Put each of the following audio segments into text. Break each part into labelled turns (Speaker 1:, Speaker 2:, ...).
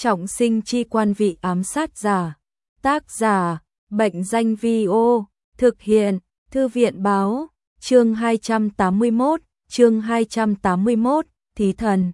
Speaker 1: Trọng sinh chi quan vị ám sát giả. Tác giả, Bệnh danh Vi-ô, thực hiện, Thư viện báo, chương 281, Thí thần.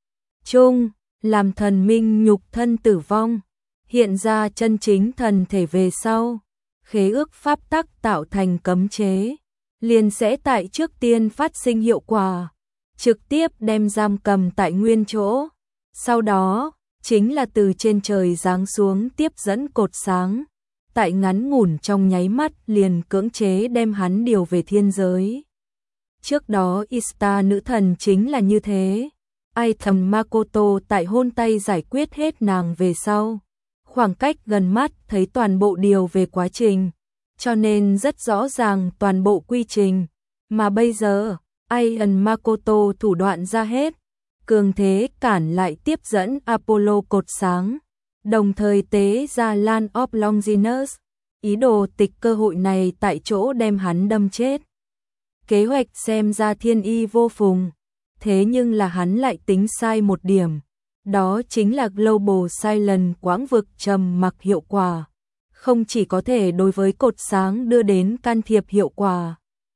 Speaker 1: Chung, làm thần minh nhục thân tử vong, hiện ra chân chính thần thể về sau, khế ước pháp tắc tạo thành cấm chế, liền sẽ tại trước tiên phát sinh hiệu quả, trực tiếp đem giam cầm tại nguyên chỗ, sau đó, chính là từ trên trời giáng xuống tiếp dẫn cột sáng, tại ngắn ngủn trong nháy mắt liền cưỡng chế đem hắn điều về thiên giới. Trước đó Ishtar nữ thần chính là như thế, ai thầm Makoto tại hôn tay giải quyết hết nàng về sau, khoảng cách gần mắt thấy toàn bộ điều về quá trình, cho nên rất rõ ràng toàn bộ quy trình, mà bây giờ, Aion Makoto thủ đoạn ra hết, cường thế cản lại tiếp dẫn Apollo cột sáng, đồng thời tế ra Land of Longinus, ý đồ tịch cơ hội này tại chỗ đem hắn đâm chết. Kế hoạch xem ra thiên y vô phùng, thế nhưng là hắn lại tính sai một điểm, đó chính là Global Silence quãng vực trầm mặc hiệu quả, không chỉ có thể đối với cột sáng đưa đến can thiệp hiệu quả,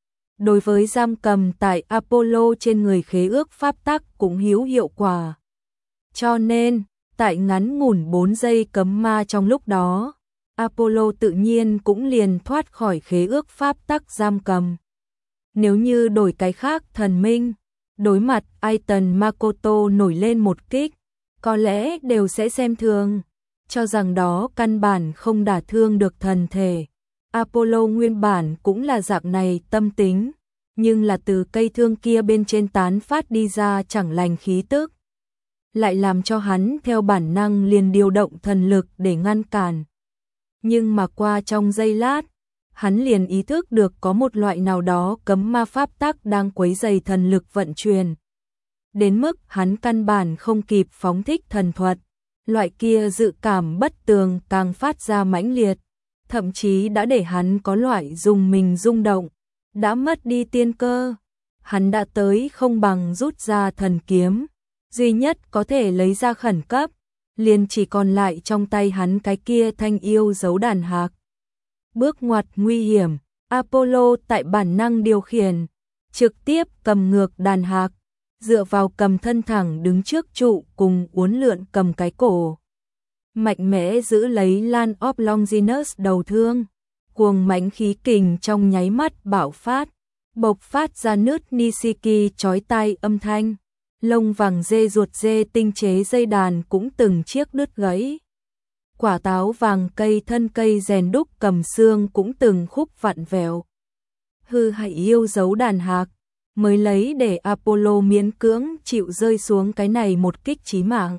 Speaker 1: đối với giam cầm tại Apollo trên người khế ước pháp tắc cũng hữu hiệu quả. Cho nên, tại ngắn ngủn 4 giây cấm ma trong lúc đó, Apollo tự nhiên cũng liền thoát khỏi khế ước pháp tắc giam cầm. Nếu như đổi cái khác thần minh, đối mặt Aiton Makoto nổi lên một kích, có lẽ đều sẽ xem thường, cho rằng đó căn bản không đả thương được thần thể. Apollo nguyên bản cũng là dạng này tâm tính, nhưng là từ cây thương kia bên trên tán phát đi ra chẳng lành khí tức, lại làm cho hắn theo bản năng liền điều động thần lực để ngăn cản. Nhưng mà qua trong giây lát, hắn liền ý thức được có một loại nào đó cấm ma pháp tắc đang quấy rầy thần lực vận chuyển. Đến mức hắn căn bản không kịp phóng thích thần thuật, loại kia dự cảm bất tường càng phát ra mãnh liệt, thậm chí đã để hắn có loại dùng mình rung động, đã mất đi tiên cơ. Hắn đã tới không bằng rút ra thần kiếm, duy nhất có thể lấy ra khẩn cấp, liền chỉ còn lại trong tay hắn cái kia thanh yêu dấu đàn hạc. Bước ngoặt nguy hiểm, Apollo tại bản năng điều khiển, trực tiếp cầm ngược đàn hạc, dựa vào cầm thân thẳng đứng trước trụ cùng uốn lượn cầm cái cổ. Mạnh mẽ giữ lấy Land of Longinus đầu thương, cuồng mãnh khí kình trong nháy mắt bạo phát, bộc phát ra nứt Nishiki chói tai âm thanh, lông vàng dê ruột dê tinh chế dây đàn cũng từng chiếc đứt gãy. Quả táo vàng cây thân cây rèn đúc cầm xương cũng từng khúc vặn vẹo. Hư hại yêu dấu đàn hạc, mới lấy để Apollo miễn cưỡng chịu rơi xuống cái này một kích chí mạng.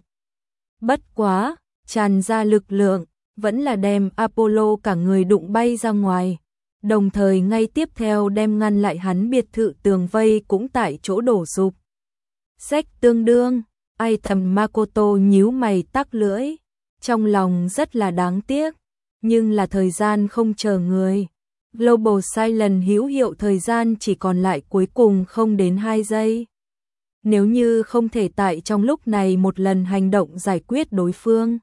Speaker 1: Bất quá, tràn ra lực lượng, vẫn là đem Apollo cả người đụng bay ra ngoài, đồng thời ngay tiếp theo đem ngăn lại hắn biệt thự tường vây cũng tại chỗ đổ sụp. Sách tương đương, ai thầm Makoto nhíu mày tắc lưỡi, trong lòng rất là đáng tiếc, nhưng là thời gian không chờ người. Global Silence hữu hiệu thời gian chỉ còn lại cuối cùng không đến 2 giây. Nếu như không thể tại trong lúc này một lần hành động giải quyết đối phương,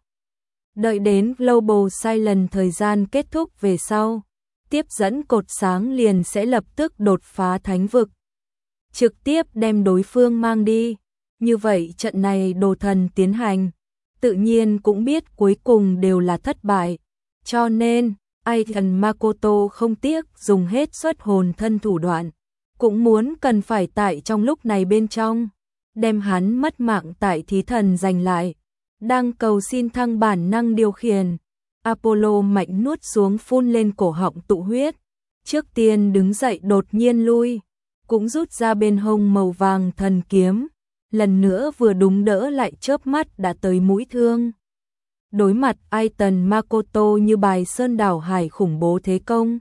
Speaker 1: đợi đến Global Silence thời gian kết thúc về sau, tiếp dẫn cột sáng liền sẽ lập tức đột phá thánh vực, trực tiếp đem đối phương mang đi. Như vậy trận này đồ thần tiến hành, tự nhiên cũng biết cuối cùng đều là thất bại. Cho nên, Aiton Makoto không tiếc dùng hết xuất hồn thân thủ đoạn, cũng muốn cần phải tại trong lúc này bên trong, đem hắn mất mạng tại thí thần giành lại. Đang cầu xin thăng bản năng điều khiển, Apollo mạnh nuốt xuống phun lên cổ họng tụ huyết, trước tiên đứng dậy đột nhiên lui, cũng rút ra bên hông màu vàng thần kiếm, lần nữa vừa đúng đỡ lại chớp mắt đã tới mũi thương. Đối mặt Aiton Makoto như bài sơn đảo hải khủng bố thế công,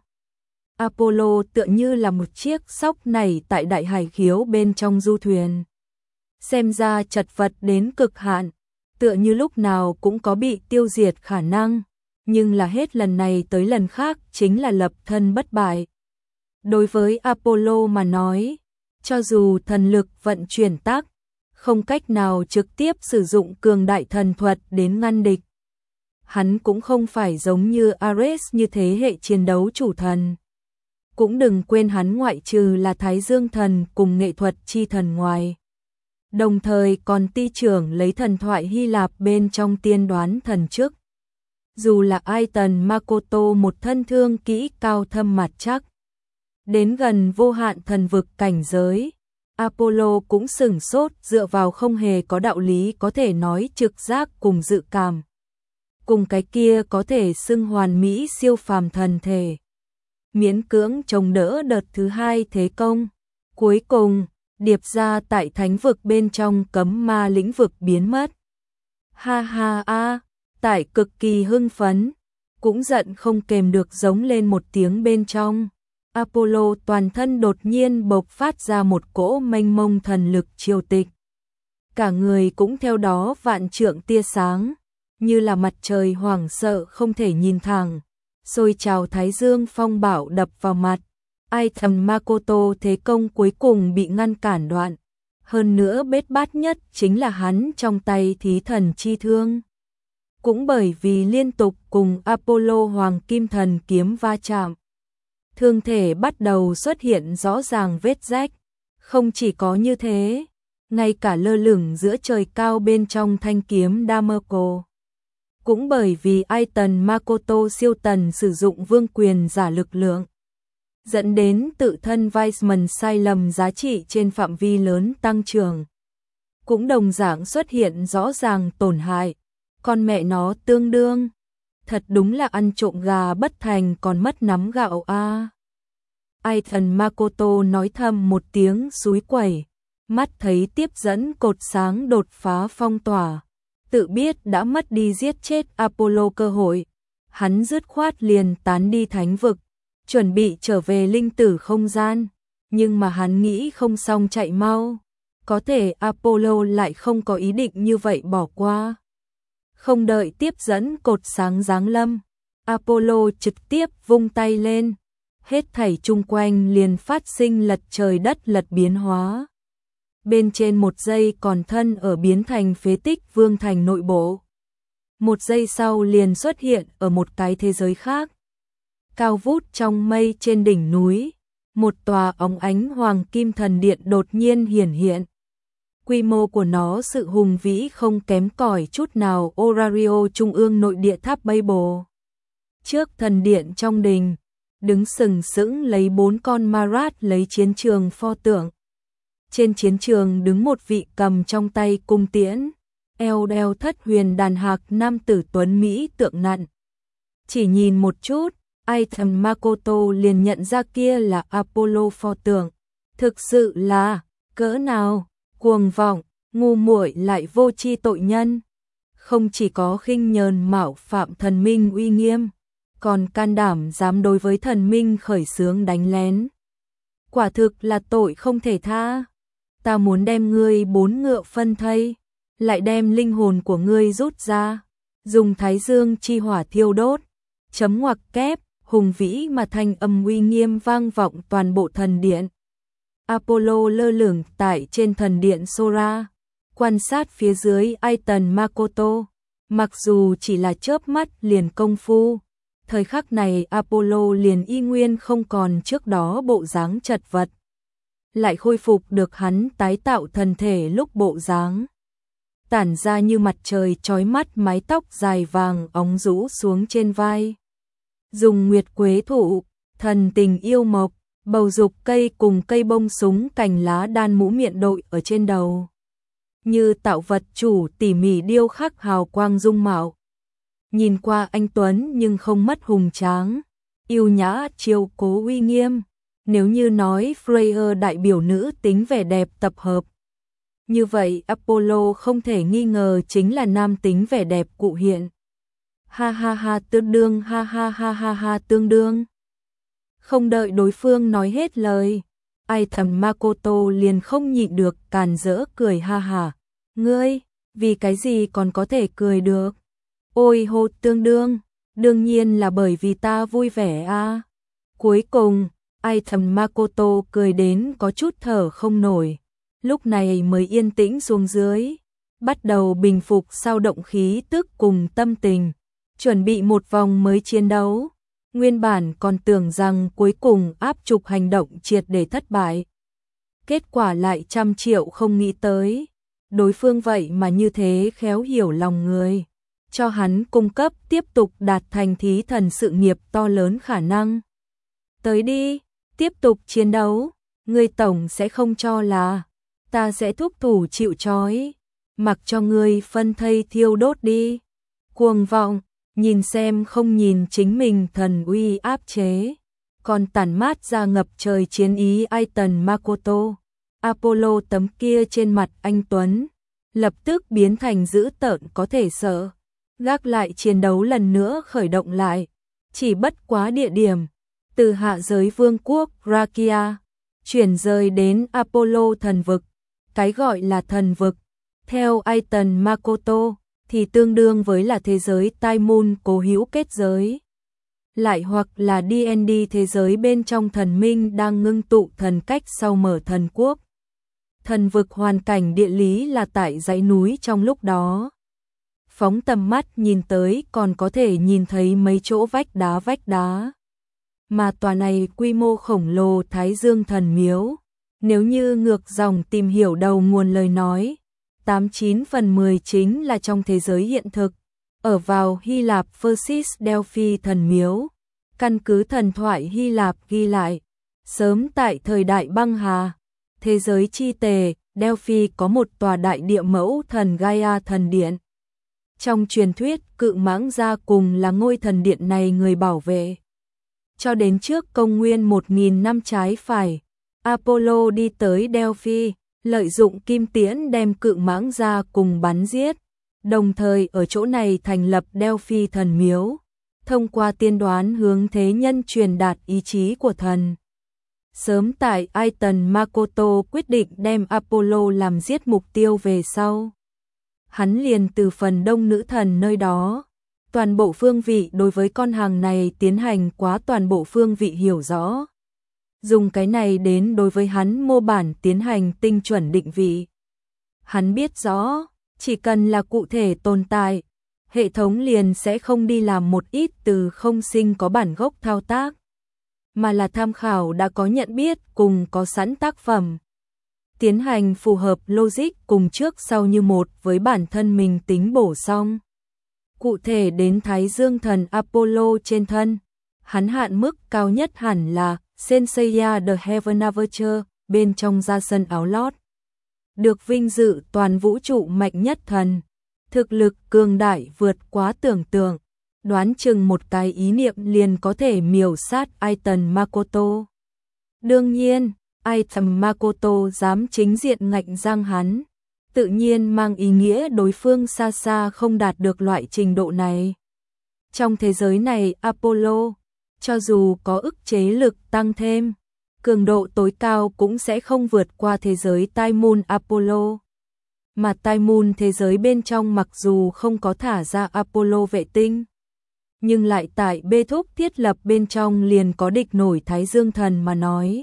Speaker 1: Apollo tựa như là một chiếc sóc nảy tại đại hải khiếu bên trong du thuyền. Xem ra chật vật đến cực hạn, tựa như lúc nào cũng có bị tiêu diệt khả năng, nhưng là hết lần này tới lần khác chính là lập thân bất bại. Đối với Apollo mà nói, cho dù thần lực vận chuyển tắc, không cách nào trực tiếp sử dụng cường đại thần thuật đến ngăn địch. Hắn cũng không phải giống như Ares như thế hệ chiến đấu chủ thần. Cũng đừng quên hắn ngoại trừ là Thái Dương thần cùng nghệ thuật chi thần ngoài. Đồng thời còn ti trưởng lấy thần thoại Hy Lạp bên trong tiên đoán thần chức. Dù là Aiton Makoto một thân thương kỹ cao thâm mặt chắc, đến gần vô hạn thần vực cảnh giới, Apollo cũng sửng sốt dựa vào không hề có đạo lý có thể nói trực giác cùng dự cảm. Cùng cái kia có thể xưng hoàn mỹ siêu phàm thần thể. Miễn cưỡng chống đỡ đợt thứ hai thế công. Cuối cùng, điệp ra tại thánh vực bên trong cấm ma lĩnh vực biến mất. Ha ha a, tại cực kỳ hưng phấn, cũng giận không kềm được giống lên một tiếng bên trong. Apollo toàn thân đột nhiên bộc phát ra một cỗ mênh mông thần lực triều tịch. Cả người cũng theo đó vạn trượng tia sáng, như là mặt trời hoảng sợ không thể nhìn thẳng, xôi trào thái dương phong bạo đập vào mặt. Aiton Makoto thế công cuối cùng bị ngăn cản đoạn. Hơn nữa bết bát nhất chính là hắn trong tay thí thần chi thương. Cũng bởi vì liên tục cùng Apollo Hoàng Kim Thần kiếm va chạm, thương thể bắt đầu xuất hiện rõ ràng vết rách. Không chỉ có như thế, ngay cả lơ lửng giữa trời cao bên trong thanh kiếm Damerco. Cũng bởi vì Aiton Makoto siêu tần sử dụng vương quyền giả lực lượng, dẫn đến tự thân Weissman sai lầm giá trị trên phạm vi lớn tăng trưởng. Cũng đồng dạng xuất hiện rõ ràng tổn hại. Con mẹ nó tương đương. Thật đúng là ăn trộm gà bất thành còn mất nắm gạo a. Aiton Makoto nói thầm một tiếng xúi quẩy, mắt thấy tiếp dẫn cột sáng đột phá phong tỏa, tự biết đã mất đi giết chết Apollo cơ hội, hắn dứt khoát liền tán đi thánh vực, chuẩn bị trở về linh tử không gian, nhưng mà hắn nghĩ không xong chạy mau, có thể Apollo lại không có ý định như vậy bỏ qua. Không đợi tiếp dẫn cột sáng giáng lâm, Apollo trực tiếp vung tay lên, hết thảy chung quanh liền phát sinh lật trời đất lật biến hóa. Bên trên một giây còn thân ở biến thành phế tích vương thành nội bộ. Một giây sau liền xuất hiện ở một cái thế giới khác. Cao vút trong mây trên đỉnh núi, một tòa óng ánh hoàng kim thần điện đột nhiên hiển hiện. Quy mô của nó sự hùng vĩ không kém cỏi chút nào Orario trung ương nội địa tháp Babel. Trước thần điện trong đình, đứng sừng sững lấy 4 con Marat lấy chiến trường pho tượng. Trên chiến trường đứng một vị cầm trong tay cung tiễn, eo đeo thất huyền đàn hạc nam tử tuấn Mỹ tượng nặn. Chỉ nhìn một chút, Aiton Makoto liền nhận ra kia là Apollo pho tượng. Thực sự là, cỡ nào, cuồng vọng, ngu muội lại vô tri tội nhân. Không chỉ có khinh nhờn mạo phạm thần minh uy nghiêm, còn can đảm dám đối với thần minh khởi xướng đánh lén. Quả thực là tội không thể tha. Ta muốn đem ngươi 4 ngựa phân thây, lại đem linh hồn của ngươi rút ra, dùng thái dương chi hỏa thiêu đốt, chấm ngoặc kép, hùng vĩ mà thanh âm uy nghiêm vang vọng toàn bộ thần điện. Apollo lơ lửng tại trên thần điện Sora, quan sát phía dưới Aiton Makoto, mặc dù chỉ là chớp mắt liền công phu, thời khắc này Apollo liền y nguyên không còn trước đó bộ dáng chật vật, lại khôi phục được hắn tái tạo thần thể lúc bộ dáng. Tản ra như mặt trời chói mắt mái tóc dài vàng óng rũ xuống trên vai. Dùng nguyệt quế thụ, thần tình yêu mộc, bầu dục cây cùng cây bông súng cành lá đan mũ miệng đội ở trên đầu. Như tạo vật chủ tỉ mỉ điêu khắc hào quang dung mạo. Nhìn qua anh tuấn nhưng không mất hùng tráng, yêu nhã chiêu cố uy nghiêm. Nếu như nói Freya đại biểu nữ tính vẻ đẹp tập hợp, như vậy Apollo không thể nghi ngờ chính là nam tính vẻ đẹp cụ hiện. Ha ha ha tương đương, ha ha ha ha ha tương đương. Không đợi đối phương nói hết lời, Aiton Makoto liền không nhịn được càn rỡ cười ha hả. Ngươi, vì cái gì còn có thể cười được? Ôi hô tương đương, đương nhiên là bởi vì ta vui vẻ a. Cuối cùng, Aiton Makoto cười đến có chút thở không nổi. lúc này mới yên tĩnh xuống dưới, bắt đầu bình phục sao động khí tức cùng tâm tình, chuẩn bị một vòng mới chiến đấu. Nguyên bản còn tưởng rằng cuối cùng áp trục hành động triệt để thất bại. Kết quả lại 100 triệu không nghĩ tới. Đối phương vậy mà như thế khéo hiểu lòng người. Cho hắn cung cấp tiếp tục đạt thành thí thần sự nghiệp to lớn khả năng. Tới đi, tiếp tục chiến đấu. Ngươi tổng sẽ không cho là ta sẽ thúc thủ chịu trói. Mặc cho ngươi phân thây thiêu đốt đi. Cuồng vọng. Nhìn xem không nhìn chính mình thần uy áp chế, còn tản mát ra ngập trời chiến ý Aiton Makoto. Apollo tấm kia trên mặt anh Tuấn, lập tức biến thành dữ tợn có thể sợ. Gác lại chiến đấu lần nữa khởi động lại, chỉ bất quá địa điểm, từ hạ giới vương quốc Rakia, chuyển rời đến Apollo thần vực. Cái gọi là thần vực, theo Aiton Makoto, thì tương đương với là thế giới Tai Moon cố hữu kết giới. Lại hoặc là D&D thế giới bên trong thần minh đang ngưng tụ thần cách sau mở thần quốc. Thần vực hoàn cảnh địa lý là tại dãy núi trong lúc đó. Phóng tầm mắt nhìn tới còn có thể nhìn thấy mấy chỗ vách đá. Mà tòa này quy mô khổng lồ Thái Dương thần miếu. Nếu như ngược dòng tìm hiểu đầu nguồn lời nói, 89 phần 10 chính là trong thế giới hiện thực, ở vào Hy Lạp Persis Delphi thần miếu. Căn cứ thần thoại Hy Lạp ghi lại, sớm tại thời đại băng hà, thế giới chi tề, Delphi có một tòa đại địa mẫu thần Gaia thần điện. Trong truyền thuyết, cự mãng gia cùng là ngôi thần điện này người bảo vệ. Cho đến trước công nguyên 1000 năm trái phải, Apollo đi tới Delphi, lợi dụng kim tiễn đem cự mãng ra cùng bắn giết, đồng thời ở chỗ này thành lập Delphi thần miếu, thông qua tiên đoán hướng thế nhân truyền đạt ý chí của thần. Sớm tại Aiton Makoto quyết định đem Apollo làm giết mục tiêu về sau, hắn liền từ phần đông nữ thần nơi đó, toàn bộ phương vị đối với con hàng này tiến hành quá toàn bộ phương vị hiểu rõ. Dùng cái này đến đối với hắn mô bản tiến hành tinh chuẩn định vị. Hắn biết rõ, chỉ cần là cụ thể tồn tại, hệ thống liền sẽ không đi làm một ít từ không sinh có bản gốc thao tác, mà là tham khảo đã có nhận biết cùng có sẵn tác phẩm. Tiến hành phù hợp logic cùng trước sau như một với bản thân mình tính bổ song. Cụ thể đến Thái Dương thần Apollo trên thân, hắn hạn mức cao nhất hẳn là Senseiya the Heaven Avatar, bên trong ra sân áo lót. Được vinh dự toàn vũ trụ mạnh nhất thần. Thực lực cường đại vượt quá tưởng tượng. Đoán chừng một cái ý niệm liền có thể miểu sát Aiton Makoto. Đương nhiên, Aiton Makoto dám chính diện ngạnh răng hắn, tự nhiên mang ý nghĩa đối phương xa xa không đạt được loại trình độ này. Trong thế giới này Apollo, cho dù có ức chế lực tăng thêm, cường độ tối cao cũng sẽ không vượt qua thế giới Tai Moon Apollo. Mà Tai Moon thế giới bên trong mặc dù không có thả ra Apollo vệ tinh, nhưng lại tại bê thúc thiết lập bên trong liền có địch nổi Thái Dương thần mà nói.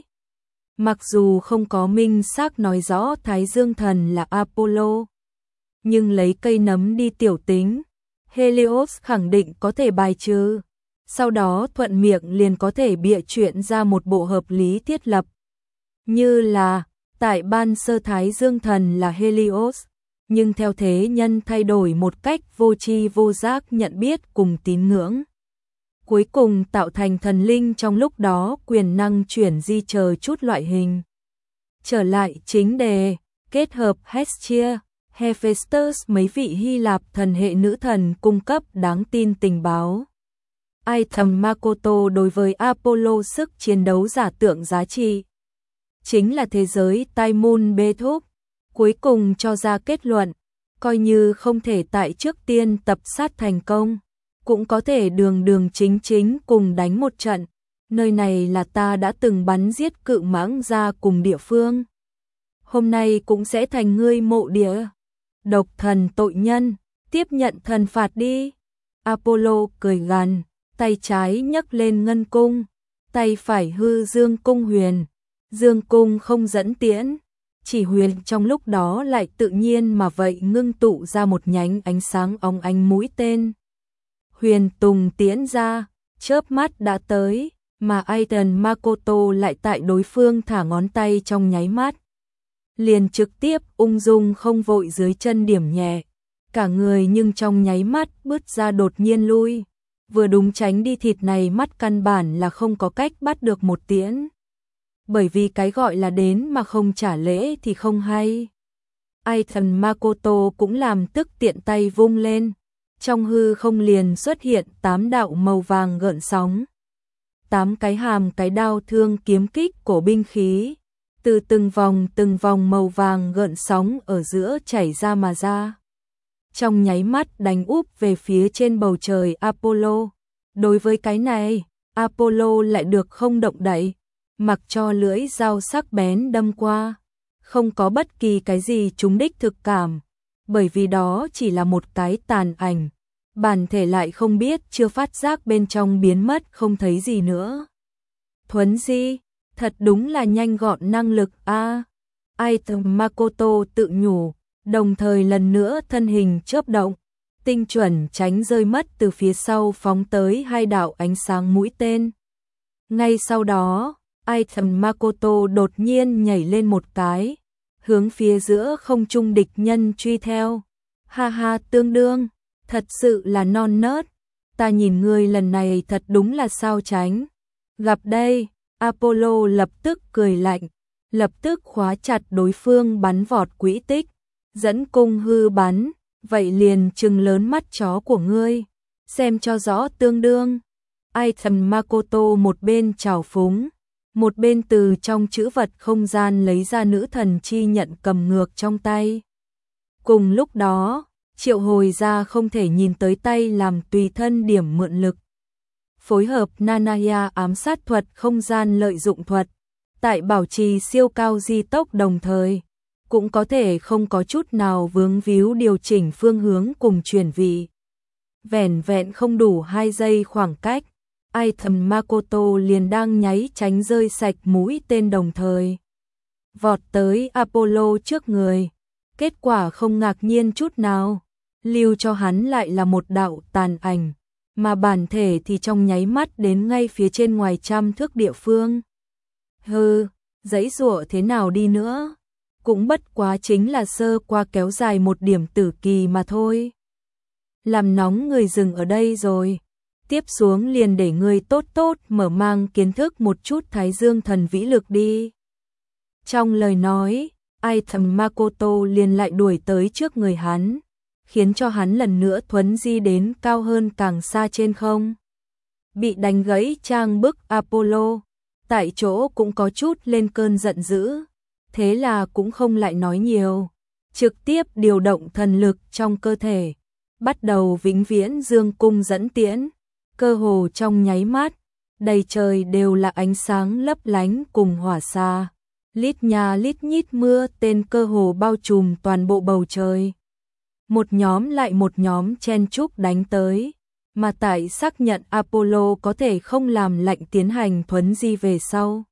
Speaker 1: Mặc dù không có minh xác nói rõ Thái Dương thần là Apollo, nhưng lấy cây nấm đi tiểu tính, Helios khẳng định có thể bài trừ. Sau đó thuận miệng liền có thể bịa chuyện ra một bộ hợp lý thiết lập. Như là, tại ban sơ Thái Dương thần là Helios, nhưng theo thế nhân thay đổi một cách vô tri vô giác nhận biết cùng tín ngưỡng. Cuối cùng tạo thành thần linh trong lúc đó quyền năng chuyển di chờ chút loại hình. Trở lại chính đề, kết hợp Hestia, Hephaestus mấy vị Hy Lạp thần hệ nữ thần cung cấp đáng tin tình báo. Aiton Makoto đối với Apollo sức chiến đấu giả tượng giá trị. Chính là thế giới Tai Moon bê thúc. Cuối cùng cho ra kết luận, coi như không thể tại trước tiên tập sát thành công, cũng có thể đường chính chính cùng đánh một trận. Nơi này là ta đã từng bắn giết cự mãng ra cùng địa phương. Hôm nay cũng sẽ thành ngươi mộ địa. Độc thần tội nhân, tiếp nhận thần phạt đi. Apollo cười gằn, tay trái nhấc lên ngân cung, tay phải hư dương cung huyền. Dương cung không dẫn tiễn, chỉ huyền trong lúc đó lại tự nhiên mà vậy ngưng tụ ra một nhánh ánh sáng óng ánh mũi tên. Huyền Tùng tiễn ra, chớp mắt đã tới, mà Aiton Makoto lại tại đối phương thả ngón tay trong nháy mắt. Liền trực tiếp ung dung không vội dưới chân điểm nhẹ, cả người nhưng trong nháy mắt bứt ra đột nhiên lui. Vừa đúng tránh đi thịt này mắt căn bản là không có cách bắt được một tiễn. Bởi vì cái gọi là đến mà không trả lễ thì không hay. Aiton Makoto cũng làm tức tiện tay vung lên. Trong hư không liền xuất hiện 8 đạo màu vàng gợn sóng. 8 cái hàm cái đao thương kiếm kích cổ binh khí. Từ từng vòng màu vàng gợn sóng ở giữa chảy ra mà ra. Trong nháy mắt đánh úp về phía trên bầu trời Apollo. Đối với cái này, Apollo lại được không động đậy, mặc cho lưỡi dao sắc bén đâm qua. Không có bất kỳ cái gì trúng đích thực cảm, bởi vì đó chỉ là một cái tàn ảnh. Bản thể lại không biết chưa phát giác bên trong biến mất không thấy gì nữa. Thuấn di, thật đúng là nhanh gọn năng lực a. Aiton Makoto tự nhủ, đồng thời lần nữa thân hình chớp động, tinh chuẩn tránh rơi mất từ phía sau phóng tới 2 đạo ánh sáng mũi tên. Ngay sau đó, Aiton Makoto đột nhiên nhảy lên một cái, hướng phía giữa không trung địch nhân truy theo. Ha ha, tương đương, thật sự là non nớt, ta nhìn ngươi lần này thật đúng là sao tránh. Gặp đây, Apollo lập tức cười lạnh, lập tức khóa chặt đối phương bắn vọt quỹ tích, dẫn cung hư bắn, vậy liền trừng lớn mắt chó của ngươi, xem cho rõ tương đương. Aiton Makoto một bên trào phúng, một bên từ trong trữ vật không gian lấy ra nữ thần chi nhận cầm ngược trong tay. Cùng lúc đó, triệu hồi ra không thể nhìn tới tay làm tùy thân điểm mượn lực. Phối hợp Nanaya ám sát thuật không gian lợi dụng thuật, tại bảo trì siêu cao di tốc đồng thời, cũng có thể không có chút nào vướng víu điều chỉnh phương hướng cùng chuyển vị. Vẻn vẹn không đủ 2 giây khoảng cách, Aiton Makoto liền đang nháy tránh rơi sạch mũi tên đồng thời. Vọt tới Apollo trước người, kết quả không ngạc nhiên chút nào, lưu cho hắn lại là một đạo tàn ảnh, mà bản thể thì trong nháy mắt đến ngay phía trên ngoài trăm thước địa phương. Hừ, giãy giụa thế nào đi nữa, cũng bất quá chính là sơ qua kéo dài một điểm tử kỳ mà thôi. Làm nóng người dừng ở đây rồi, tiếp xuống liền để người tốt tốt mở mang kiến thức một chút Thái Dương thần vĩ lực đi. Trong lời nói, Aiton Makoto liền lại đuổi tới trước người hắn, khiến cho hắn lần nữa thuấn di đến cao hơn càng xa trên không. Bị đánh gãy trang bức Apollo, tại chỗ cũng có chút lên cơn giận dữ, thế là cũng không lại nói nhiều, trực tiếp điều động thần lực trong cơ thể, bắt đầu vĩnh viễn dương cung dẫn tiễn, cơ hồ trong nháy mắt, đầy trời đều là ánh sáng lấp lánh cùng hỏa xa, lít nhà lít nhít mưa tên cơ hồ bao trùm toàn bộ bầu trời. Một nhóm lại một nhóm chen chúc đánh tới, mà tại xác nhận Apollo có thể không làm lệnh tiến hành thuấn di về sau.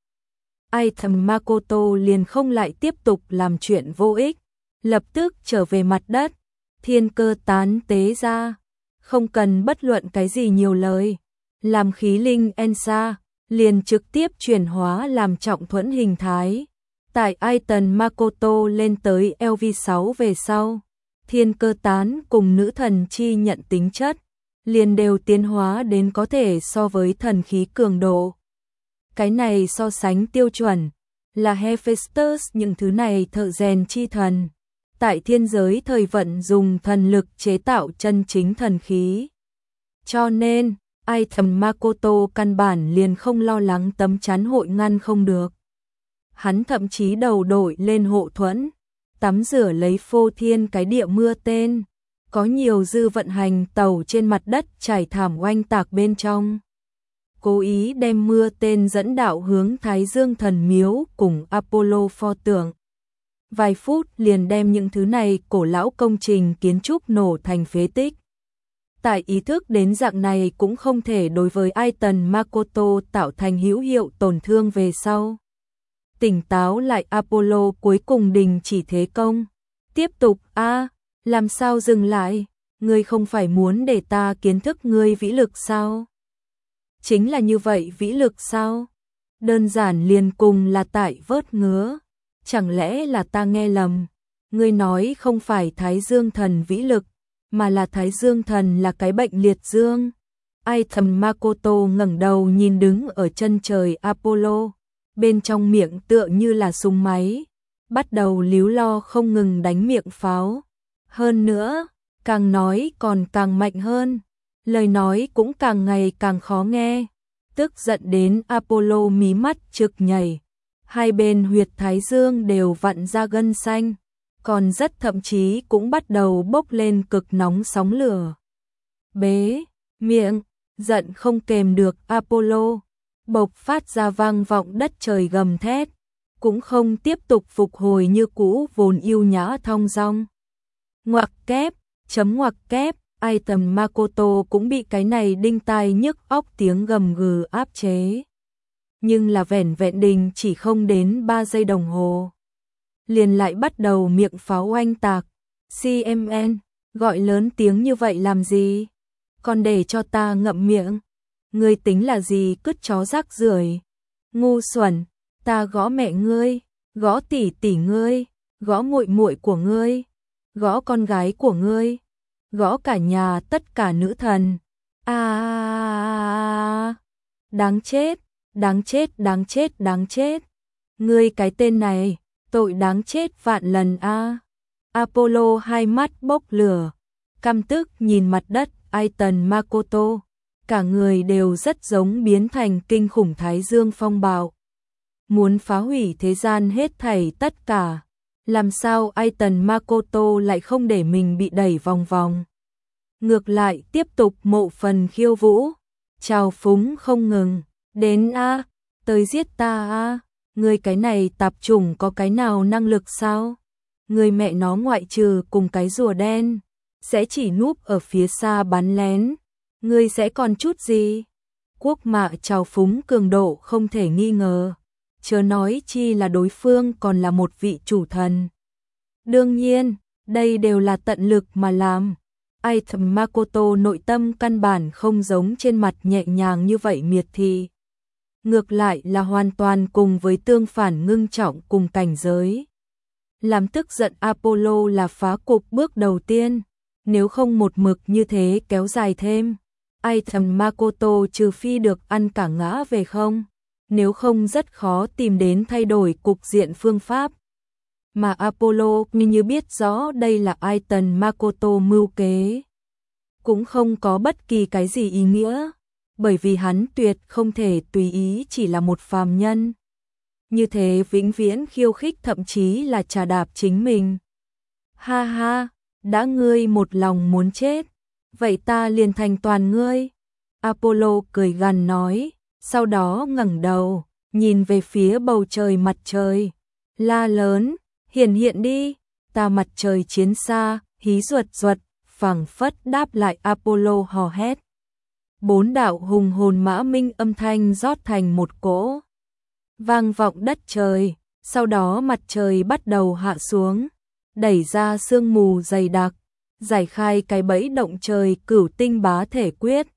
Speaker 1: Aiton Makoto liền không lại tiếp tục làm chuyện vô ích, lập tức trở về mặt đất, thiên cơ tán tế ra, không cần bất luận cái gì nhiều lời, làm khí linh Ensa, liền trực tiếp chuyển hóa làm trọng thuẫn hình thái. Tại Aiton Makoto lên tới LV6 về sau, thiên cơ tán cùng nữ thần chi nhận tính chất, liền đều tiến hóa đến có thể so với thần khí cường độ. Cái này so sánh tiêu chuẩn, là Hephaestus những thứ này thợ rèn chi thần. Tại thiên giới thời vận dùng thần lực chế tạo chân chính thần khí. Cho nên, Aiton Makoto căn bản liền không lo lắng tấm chắn hội ngăn không được. Hắn thậm chí đầu đội lên hộ thuẫn, tắm rửa lấy phô thiên cái địa mưa tên, có nhiều dư vận hành tàu trên mặt đất trải thảm oanh tạc bên trong. Cố ý đem mưa tên dẫn đạo hướng Thái Dương thần miếu cùng Apollo pho tượng. Vài phút liền đem những thứ này cổ lão công trình kiến trúc nổ thành phế tích. Tại ý thức đến dạng này cũng không thể đối với Aiton Makoto tạo thành hữu hiệu tổn thương về sau. tỉnh táo lại Apollo cuối cùng đình chỉ thế công. Tiếp tục làm sao dừng lại, ngươi không phải muốn để ta kiến thức ngươi vĩ lực sao? Chính là như vậy vĩ lực sao? Đơn giản liền cùng là tại vớt ngứa. Chẳng lẽ là ta nghe lầm? Ngươi nói không phải Thái Dương thần vĩ lực, mà là Thái Dương thần là cái bệnh liệt dương. Ai thầm Makoto ngẩng đầu nhìn đứng ở chân trời Apollo, bên trong miệng tựa như là súng máy, bắt đầu líu lo không ngừng đánh miệng pháo. Hơn nữa, càng nói còn càng mạnh hơn, lời nói cũng càng ngày càng khó nghe, tức giận đến Apollo mí mắt trực nhảy, hai bên huyệt thái dương đều vặn ra gân xanh, còn rất thậm chí cũng bắt đầu bốc lên cực nóng sóng lửa. Bế miệng, giận không kềm được Apollo, bộc phát ra vang vọng đất trời gầm thét, cũng không tiếp tục phục hồi như cũ vốn yêu nhã thong dong. Ngoặc kép, chấm ngoặc kép, ai tầm Makoto cũng bị cái này đinh tai nhức óc tiếng gầm gừ áp chế. Nhưng là vẻn vẹn đình chỉ không đến 3 giây đồng hồ. Liền lại bắt đầu miệng pháo oanh tạc. CMN, gọi lớn tiếng như vậy làm gì? Còn để cho ta ngậm miệng. Ngươi tính là gì cứt chó rác rưởi, ngu xuẩn, ta gõ mẹ ngươi, gõ tỷ tỷ ngươi, gõ muội muội của ngươi, gõ con gái của ngươi, gõ cả nhà tất cả nữ thần. Đáng chết, đáng chết, đáng chết, đáng chết. Ngươi cái tên này, tội đáng chết vạn lần a. Apollo hai mắt bốc lửa, căm tức nhìn mặt đất, Aiton Makoto, cả người đều rất giống biến thành kinh khủng thái dương phong bạo, muốn phá hủy thế gian hết thảy tất cả. Làm sao Aiton Makoto lại không để mình bị đẩy vòng vòng, ngược lại tiếp tục mộ phần khiêu vũ, trào phúng không ngừng, đến tới giết ta ngươi cái này tạp chủng có cái nào năng lực sao? Ngươi mẹ nó ngoại trừ cùng cái rùa đen, sẽ chỉ núp ở phía xa bắn lén, ngươi sẽ còn chút gì? Quốc mạ trào phúng cường độ không thể nghi ngờ, chớ nói chi là đối phương còn là một vị chủ thần. Đương nhiên, đây đều là tận lực mà làm. Aiton Makoto nội tâm căn bản không giống trên mặt nhẹ nhàng như vậy miệt thị. Ngược lại là hoàn toàn cùng với tương phản ngưng trọng cùng cảnh giới. Làm tức giận Apollo là phá cục bước đầu tiên, nếu không một mực như thế kéo dài thêm, Aiton Makoto trừ phi được ăn cả ngã về không, nếu không rất khó tìm đến thay đổi cục diện phương pháp. Mà Apollo như biết rõ đây là Aiton Makoto mưu kế, cũng không có bất kỳ cái gì ý nghĩa, bởi vì hắn tuyệt không thể tùy ý chỉ là một phàm nhân. Như thế vĩnh viễn khiêu khích thậm chí là trà đạp chính mình. Ha ha, đã ngươi một lòng muốn chết, vậy ta liền thành toàn ngươi. Apollo cười gằn nói, sau đó ngẩng đầu, nhìn về phía bầu trời mặt trời, la lớn, hiện đi, ta mặt trời chiến xa, hí ruột ruột, phảng phất đáp lại Apollo hò hét. 4 đạo hùng hồn mã minh âm thanh rót thành một cỗ, vang vọng đất trời, sau đó mặt trời bắt đầu hạ xuống, đẩy ra sương mù dày đặc, giải khai cái bẫy động trời cửu tinh bá thể quyết.